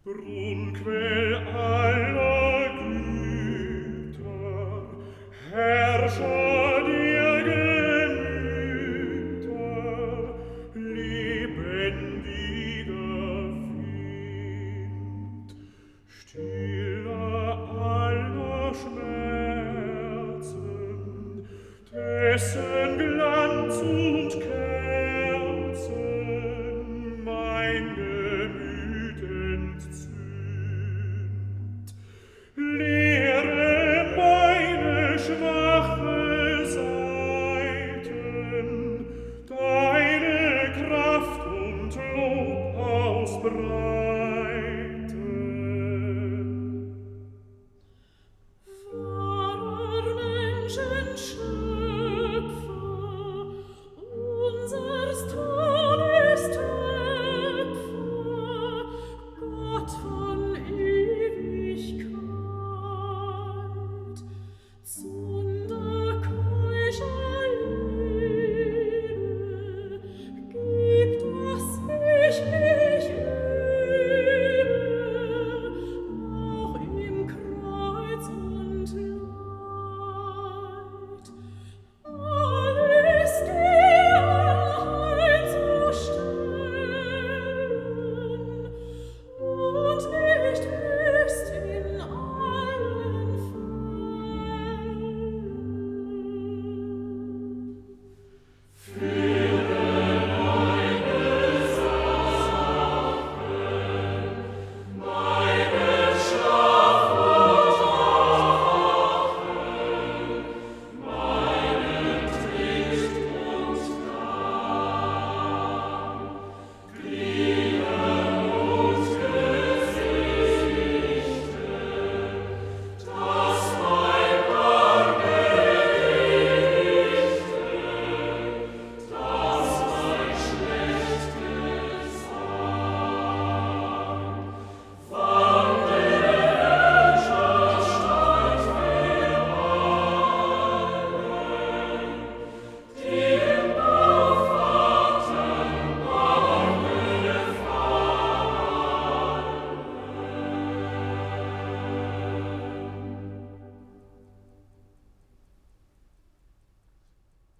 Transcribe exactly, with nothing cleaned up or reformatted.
Brunnenquell aller Güter, Herrscher der Gemüter, lebendiger Wind, Stiller aller Schmerzen, dessen Glanz und Kerzen mein Gemüt entzündt. Lehre meine schwache Seiten, deine Kraft und Lob ausbreiten.